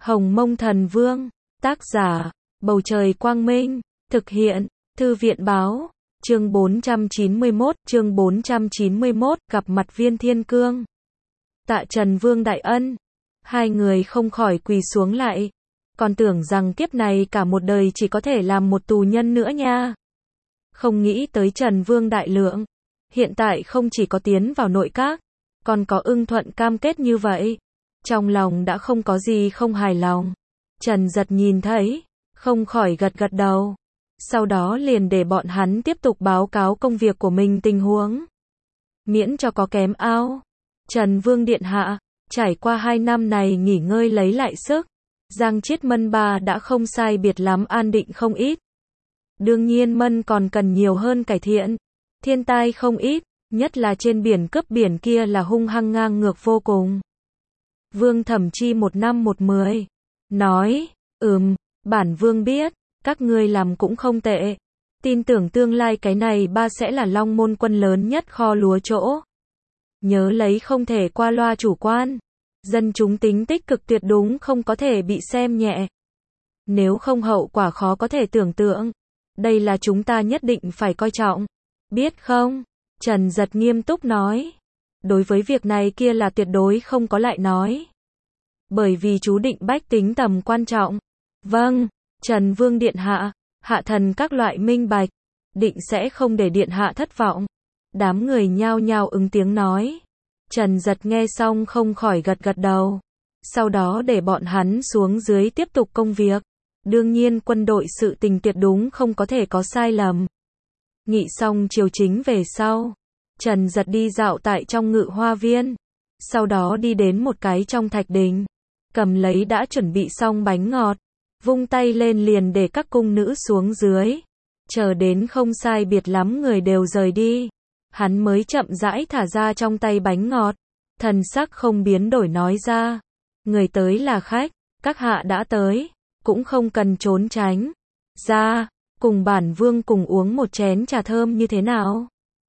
Hồng Mông Thần Vương, tác giả, Bầu Trời Quang Minh, thực hiện, Thư viện Báo, chương 491, gặp mặt Viên Thiên Cương. Tạ Trần Vương đại ân, hai người không khỏi quỳ xuống lại, còn tưởng rằng kiếp này cả một đời chỉ có thể làm một tù nhân nữa nha. Không nghĩ tới Trần Vương đại lượng, hiện tại không chỉ có tiến vào nội các, còn có ưng thuận cam kết như vậy. Trong lòng đã không có gì không hài lòng. Trần Giật nhìn thấy, không khỏi gật gật đầu. Sau đó liền để bọn hắn tiếp tục báo cáo công việc của mình tình huống. Miễn cho có kém ao. Trần Vương điện hạ, trải qua 2 năm này nghỉ ngơi lấy lại sức. Giang Chiết Mân Ba đã không sai biệt lắm an định không ít. Đương nhiên Mân còn cần nhiều hơn cải thiện. Thiên tai không ít, nhất là trên biển cướp biển kia là hung hăng ngang ngược vô cùng. Vương Thẩm Chi 1 năm 1 10, nói, bản Vương biết, các ngươi làm cũng không tệ. Tin tưởng tương lai cái này ba sẽ là Long Môn quân lớn nhất kho lúa chỗ. Nhớ lấy không thể qua loa chủ quan. Dân chúng tính tích cực tuyệt đúng không có thể bị xem nhẹ. Nếu không hậu quả khó có thể tưởng tượng. Đây là chúng ta nhất định phải coi trọng. Biết không? Trần Giật nghiêm túc nói. Đối với việc này kia là tuyệt đối không có lại nói. Bởi vì chú định bách tính tầm quan trọng. Vâng, Trần Vương điện hạ, hạ thần các loại minh bạch, định sẽ không để điện hạ thất vọng. Đám người nhao nhao ứng tiếng nói. Trần Giật nghe xong không khỏi gật gật đầu. Sau đó để bọn hắn xuống dưới tiếp tục công việc. Đương nhiên quân đội sự tình tuyệt đúng không có thể có sai lầm. Nghị xong chiều chính về sau. Trần Giật đi dạo tại trong Ngự Hoa Viên. Sau đó đi đến một cái trong thạch đình. Cầm lấy đã chuẩn bị xong bánh ngọt. Vung tay lên liền để các cung nữ xuống dưới. Chờ đến không sai biệt lắm người đều rời đi. Hắn mới chậm rãi thả ra trong tay bánh ngọt. Thần sắc không biến đổi nói ra. Người tới là khách, các hạ đã tới. Cũng không cần trốn tránh. Ra, cùng bản Vương cùng uống một chén trà thơm như thế nào?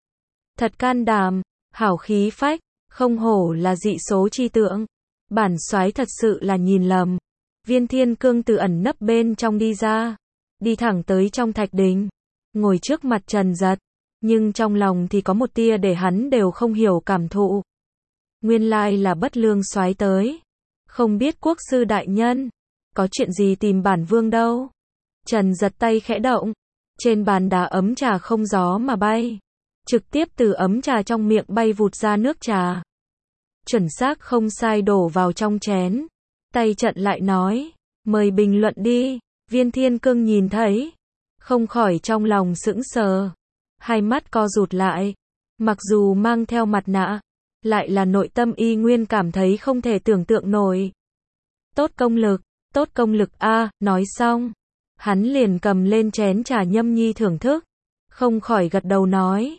Thật can đảm, hảo khí phách, không hổ là dị số chi tượng. Bản soái thật sự là nhìn lầm. Viên Thiên Cương từ ẩn nấp bên trong đi ra. Đi thẳng tới trong thạch đình. Ngồi trước mặt Trần Giật. Nhưng trong lòng thì có một tia để hắn đều không hiểu cảm thụ. Nguyên lai là Bất Lương soái tới. Không biết quốc sư đại nhân. Có chuyện gì tìm bản Vương đâu. Trần Giật tay khẽ động. Trên bàn đá ấm trà không gió mà bay. Trực tiếp từ ấm trà trong miệng bay vụt ra nước trà. Chuẩn xác không sai đổ vào trong chén. Tay trận lại nói. Mời bình luận đi. Viên Thiên Cương nhìn thấy. Không khỏi trong lòng sững sờ. Hai mắt co rụt lại. Mặc dù mang theo mặt nạ. Lại là nội tâm y nguyên cảm thấy không thể tưởng tượng nổi. Tốt công lực a. Nói xong. Hắn liền cầm lên chén trà nhâm nhi thưởng thức. Không khỏi gật đầu nói.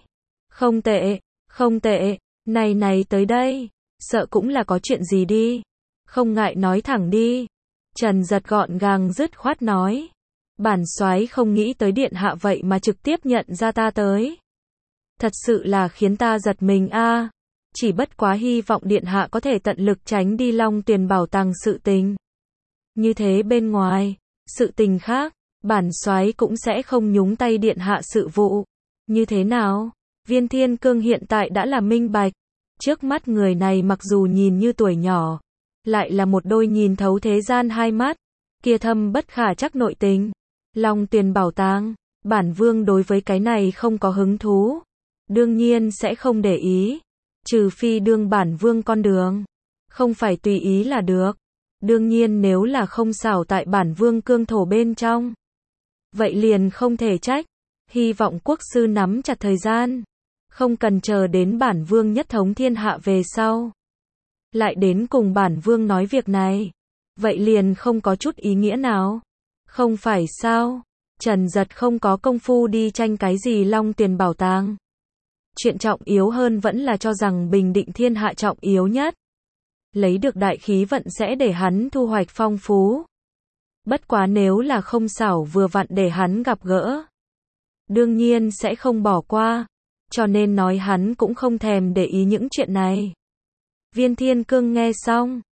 Không tệ, này tới đây. Sợ cũng là có chuyện gì đi. Không ngại nói thẳng đi. Trần Giật gọn gàng dứt khoát nói. Bản soái không nghĩ tới điện hạ vậy mà trực tiếp nhận ra ta tới. Thật sự là khiến ta giật mình a. Chỉ bất quá hy vọng điện hạ có thể tận lực tránh đi Long Tuyền bảo tàng sự tình. Như thế bên ngoài, sự tình khác, bản soái cũng sẽ không nhúng tay điện hạ sự vụ. Như thế nào? Viên Thiên Cương hiện tại đã là minh bạch. Trước mắt người này mặc dù nhìn như tuổi nhỏ, lại là một đôi nhìn thấu thế gian hai mắt, kia thâm bất khả trắc nội tình. Long Tuyền bảo tàng, bản Vương đối với cái này không có hứng thú. Đương nhiên sẽ không để ý. Trừ phi đương bản Vương con đường. Không phải tùy ý là được. Đương nhiên nếu là không xảo tại bản Vương cương thổ bên trong. Vậy liền không thể trách. Hy vọng quốc sư nắm chặt thời gian. Không cần chờ đến bản Vương nhất thống thiên hạ về sau. Lại đến cùng bản Vương nói việc này. Vậy liền không có chút ý nghĩa nào. Không phải sao? Trần Giật không có công phu đi tranh cái gì Long Tuyền bảo tàng. Chuyện trọng yếu hơn vẫn là cho rằng bình định thiên hạ trọng yếu nhất. Lấy được đại khí vận sẽ để hắn thu hoạch phong phú. Bất quá nếu là không xảo vừa vặn để hắn gặp gỡ. Đương nhiên sẽ không bỏ qua. Cho nên nói hắn cũng không thèm để ý những chuyện này. Viên Thiên Cương nghe xong.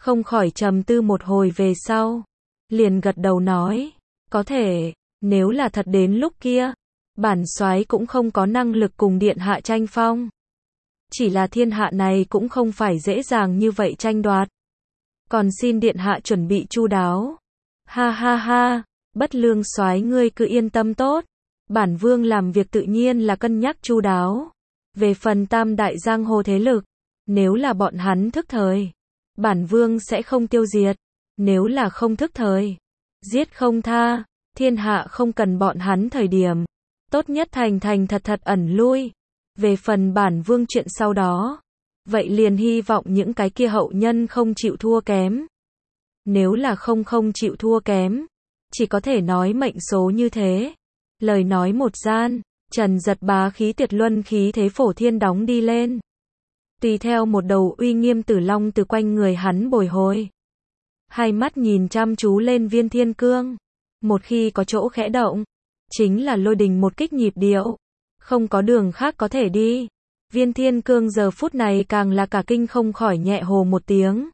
không khỏi trầm tư một hồi về sau. Liền gật đầu nói, có thể, nếu là thật đến lúc kia, bản soái cũng không có năng lực cùng điện hạ tranh phong. Chỉ là thiên hạ này cũng không phải dễ dàng như vậy tranh đoạt. Còn xin điện hạ chuẩn bị chu đáo. Ha ha ha, Bất Lương soái ngươi cứ yên tâm tốt. Bản vương làm việc tự nhiên là cân nhắc chu đáo. Về phần tam đại giang hồ thế lực, nếu là bọn hắn thức thời, bản vương sẽ không tiêu diệt. Nếu là không thức thời, giết không tha. Thiên hạ không cần bọn hắn thời điểm, tốt nhất thành thành thật thật ẩn lui. Về phần bản vương chuyện sau đó, vậy liền hy vọng những cái kia hậu nhân không chịu thua kém. Nếu là không chịu thua kém, chỉ có thể nói mệnh số như thế. Lời nói một gian, Trần Giật bá khí tuyệt luân khí thế phổ thiên đóng đi lên. Tùy theo một đầu uy nghiêm tử long từ quanh người hắn bồi hồi. Hai mắt nhìn chăm chú lên Viên Thiên Cương. Một khi có chỗ khẽ động, chính là lôi đình một kích nhịp điệu. Không có đường khác có thể đi. Viên Thiên Cương giờ phút này càng là cả kinh không khỏi nhẹ hồ một tiếng.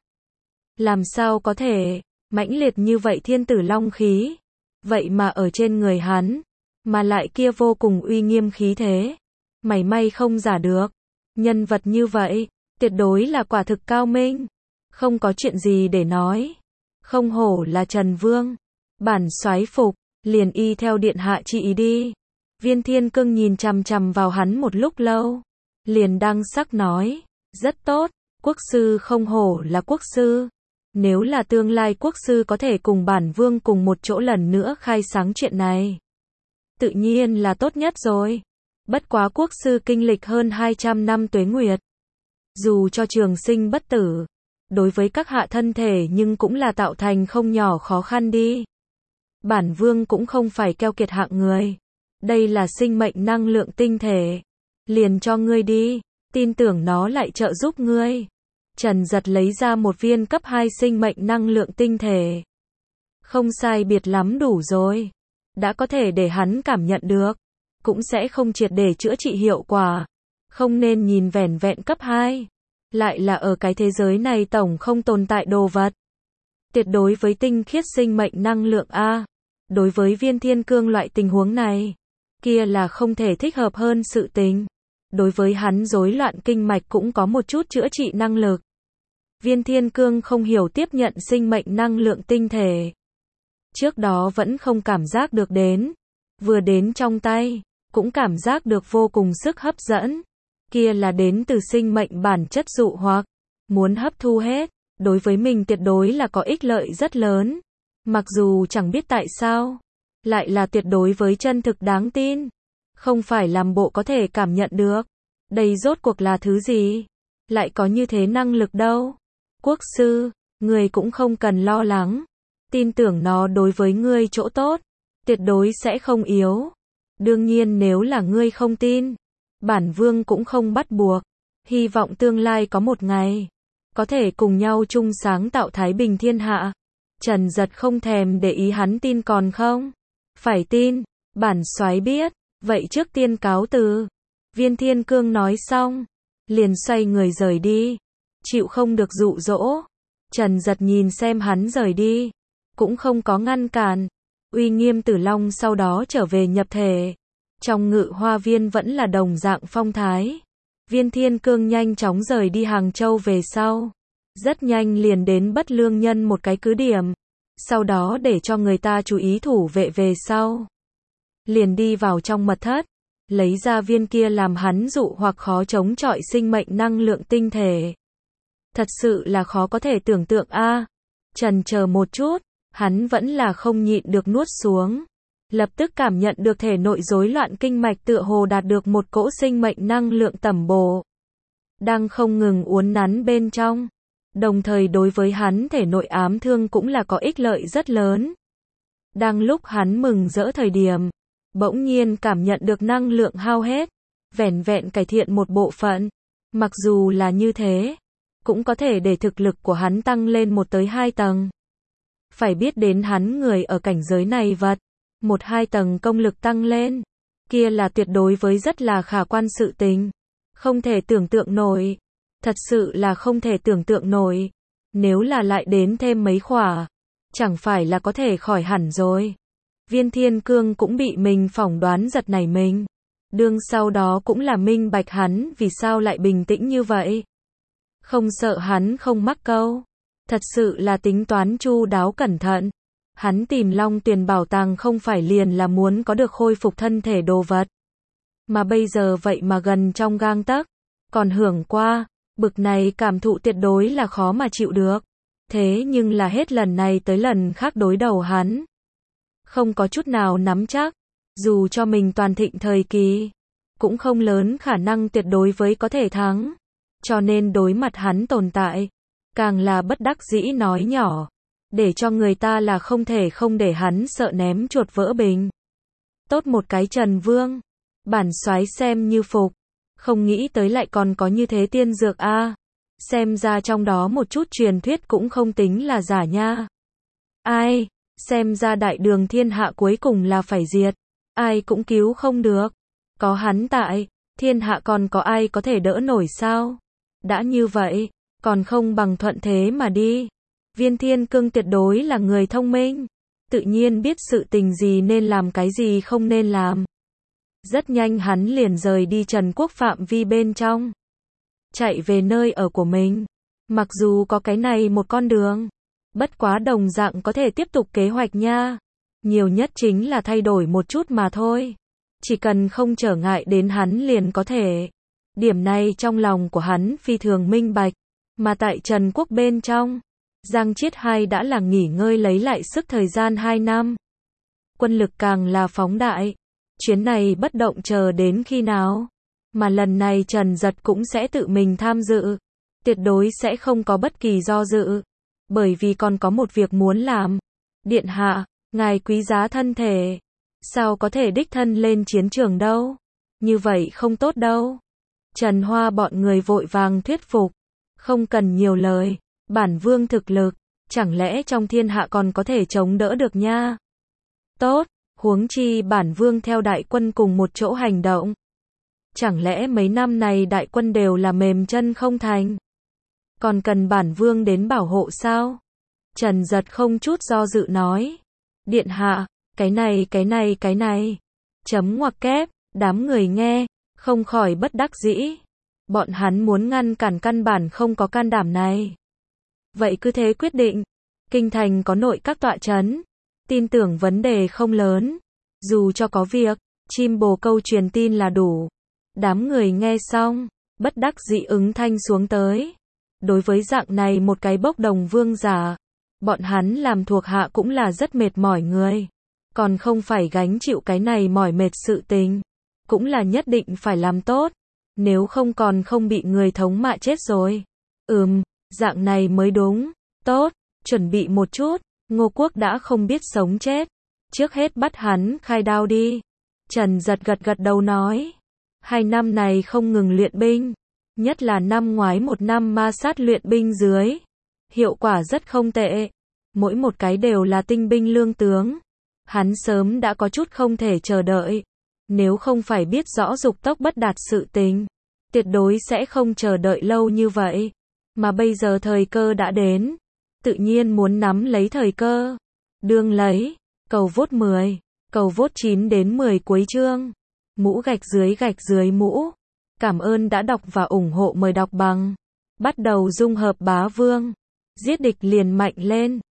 Làm sao có thể, mãnh liệt như vậy thiên tử long khí. Vậy mà ở trên người hắn, mà lại kia vô cùng uy nghiêm khí thế. Mảy may không giả được. Nhân vật như vậy, tuyệt đối là quả thực cao minh. Không có chuyện gì để nói. Không hổ là Trần Vương. Bản soái phục, liền y theo điện hạ chỉ ý đi. Viên Thiên Cương nhìn chằm chằm vào hắn một lúc lâu. Liền đăng sắc nói, rất tốt, quốc sư không hổ là quốc sư. Nếu là tương lai quốc sư có thể cùng bản vương cùng một chỗ lần nữa khai sáng chuyện này, tự nhiên là tốt nhất rồi. Bất quá quốc sư kinh lịch hơn 200 năm tuế nguyệt. Dù cho trường sinh bất tử, đối với các hạ thân thể nhưng cũng là tạo thành không nhỏ khó khăn đi. Bản vương cũng không phải keo kiệt hạng người. Đây là sinh mệnh năng lượng tinh thể. Liền cho ngươi đi, tin tưởng nó lại trợ giúp ngươi. Trần Giật lấy ra một viên cấp 2 sinh mệnh năng lượng tinh thể. Không sai biệt lắm đủ rồi. Đã có thể để hắn cảm nhận được. Cũng sẽ không triệt để chữa trị hiệu quả. Không nên nhìn vẻn vẹn cấp 2. Lại là ở cái thế giới này tổng không tồn tại đồ vật. Tuyệt đối với tinh khiết sinh mệnh năng lượng A. Đối với Viên Thiên Cương loại tình huống này, kia là không thể thích hợp hơn sự tình. Đối với hắn rối loạn kinh mạch cũng có một chút chữa trị năng lực. Viên Thiên Cương không hiểu tiếp nhận sinh mệnh năng lượng tinh thể. Trước đó vẫn không cảm giác được đến. Vừa đến trong tay, cũng cảm giác được vô cùng sức hấp dẫn. Kia là đến từ sinh mệnh bản chất dụ hoặc. Muốn hấp thu hết, đối với mình tuyệt đối là có ích lợi rất lớn. Mặc dù chẳng biết tại sao, lại là tuyệt đối với chân thực đáng tin. Không phải làm bộ có thể cảm nhận được. Đây rốt cuộc là thứ gì? Lại có như thế năng lực đâu? Quốc sư, người cũng không cần lo lắng. Tin tưởng nó đối với ngươi chỗ tốt, tuyệt đối sẽ không yếu. Đương nhiên nếu là ngươi không tin, bản vương cũng không bắt buộc. Hy vọng tương lai có một ngày, có thể cùng nhau chung sáng tạo thái bình thiên hạ. Trần Giật không thèm để ý hắn tin còn không? Phải tin, bản soái biết, vậy trước tiên cáo từ. Viên Thiên Cương nói xong, liền xoay người rời đi. Chịu không được dụ dỗ. Trần Giật nhìn xem hắn rời đi, cũng không có ngăn cản. Uy nghiêm Tử Long sau đó trở về nhập thể. Trong Ngự Hoa Viên vẫn là đồng dạng phong thái. Viên Thiên Cương nhanh chóng rời đi Hàng Châu về sau. Rất nhanh liền đến Bất Lương Nhân một cái cứ điểm. Sau đó để cho người ta chú ý thủ vệ về sau. Liền đi vào trong mật thất. Lấy ra viên kia làm hắn dụ hoặc khó chống chọi sinh mệnh năng lượng tinh thể. Thật sự là khó có thể tưởng tượng a. Chần chờ một chút, hắn vẫn là không nhịn được nuốt xuống. Lập tức cảm nhận được thể nội rối loạn kinh mạch tựa hồ đạt được một cỗ sinh mệnh năng lượng tẩm bổ. Đang không ngừng uốn nắn bên trong. Đồng thời đối với hắn thể nội ám thương cũng là có ích lợi rất lớn. Đang lúc hắn mừng rỡ thời điểm, bỗng nhiên cảm nhận được năng lượng hao hết. Vẻn vẹn cải thiện một bộ phận. Mặc dù là như thế, cũng có thể để thực lực của hắn tăng lên 1 tới 2 tầng. Phải biết đến hắn người ở cảnh giới này vật. 1-2 tầng công lực tăng lên. Kia là tuyệt đối với rất là khả quan sự tình. Không thể tưởng tượng nổi. Thật sự là không thể tưởng tượng nổi. Nếu là lại đến thêm mấy khỏa, chẳng phải là có thể khỏi hẳn rồi. Viên Thiên Cương cũng bị mình phỏng đoán giật nảy mình. Đương sau đó cũng là minh bạch hắn vì sao lại bình tĩnh như vậy. Không sợ hắn không mắc câu. Thật sự là tính toán chu đáo cẩn thận. Hắn tìm Long Tuyền bảo tàng không phải liền là muốn có được khôi phục thân thể đồ vật. Mà bây giờ vậy mà gần trong gang tấc, còn hưởng qua, bực này cảm thụ tuyệt đối là khó mà chịu được. Thế nhưng là hết lần này tới lần khác đối đầu hắn. Không có chút nào nắm chắc, dù cho mình toàn thịnh thời kỳ, cũng không lớn khả năng tuyệt đối với có thể thắng. Cho nên đối mặt hắn tồn tại, càng là bất đắc dĩ nói nhỏ, để cho người ta là không thể không để hắn sợ ném chuột vỡ bình. Tốt một cái Trần Vương, bản soái xem như phục, không nghĩ tới lại còn có như thế tiên dược a. Xem ra trong đó một chút truyền thuyết cũng không tính là giả nha. Ai, xem ra đại đường thiên hạ cuối cùng là phải diệt, ai cũng cứu không được. Có hắn tại, thiên hạ còn có ai có thể đỡ nổi sao? Đã như vậy, còn không bằng thuận thế mà đi. Viên Thiên Cương tuyệt đối là người thông minh, tự nhiên biết sự tình gì nên làm cái gì không nên làm. Rất nhanh hắn liền rời đi Trần Quốc phạm vi bên trong, chạy về nơi ở của mình. Mặc dù có cái này một con đường, bất quá đồng dạng có thể tiếp tục kế hoạch nha. Nhiều nhất chính là thay đổi một chút mà thôi. Chỉ cần không trở ngại đến hắn liền có thể. Điểm này trong lòng của hắn phi thường minh bạch. Mà tại Trần Quốc bên trong, Giang Chiết Hai đã là nghỉ ngơi lấy lại sức thời gian 2 năm. Quân lực càng là phóng đại. Chuyến này bất động chờ đến khi nào. Mà lần này Trần Giật cũng sẽ tự mình tham dự. Tuyệt đối sẽ không có bất kỳ do dự. Bởi vì còn có một việc muốn làm. Điện hạ, ngài quý giá thân thể. Sao có thể đích thân lên chiến trường đâu? Như vậy không tốt đâu. Trần Hoa bọn người vội vàng thuyết phục. Không cần nhiều lời. Bản vương thực lực, chẳng lẽ trong thiên hạ còn có thể chống đỡ được nha? Tốt, huống chi bản vương theo đại quân cùng một chỗ hành động. Chẳng lẽ mấy năm này đại quân đều là mềm chân không thành? Còn cần bản vương đến bảo hộ sao? Trần Giật không chút do dự nói. Điện hạ, cái này. Chấm ngoặc kép, đám người nghe, không khỏi bất đắc dĩ. Bọn hắn muốn ngăn cản căn bản không có can đảm này. Vậy cứ thế quyết định. Kinh thành có nội các tọa trấn. Tin tưởng vấn đề không lớn. Dù cho có việc, chim bồ câu truyền tin là đủ. Đám người nghe xong, bất đắc dĩ ứng thanh xuống tới. Đối với dạng này một cái bốc đồng vương giả, bọn hắn làm thuộc hạ cũng là rất mệt mỏi người. Còn không phải gánh chịu cái này mỏi mệt sự tình. Cũng là nhất định phải làm tốt. Nếu không còn không bị người thống mạ chết rồi. Dạng này mới đúng. Tốt, chuẩn bị một chút. Ngô Quốc đã không biết sống chết. Trước hết bắt hắn khai đao đi. Trần Giật gật đầu nói. 2 năm này không ngừng luyện binh. Nhất là năm ngoái 1 năm ma sát luyện binh dưới. Hiệu quả rất không tệ. Mỗi một cái đều là tinh binh lương tướng. Hắn sớm đã có chút không thể chờ đợi. Nếu không phải biết rõ dục tốc bất đạt sự tình, tuyệt đối sẽ không chờ đợi lâu như vậy. Mà bây giờ thời cơ đã đến. Tự nhiên muốn nắm lấy thời cơ. Đương lấy. Cầu vote 10. Cầu vote 9 đến 10 cuối chương. Mũ gạch dưới mũ. Cảm ơn đã đọc và ủng hộ, mời đọc bằng. Bắt đầu dung hợp bá vương. Giết địch liền mạnh lên.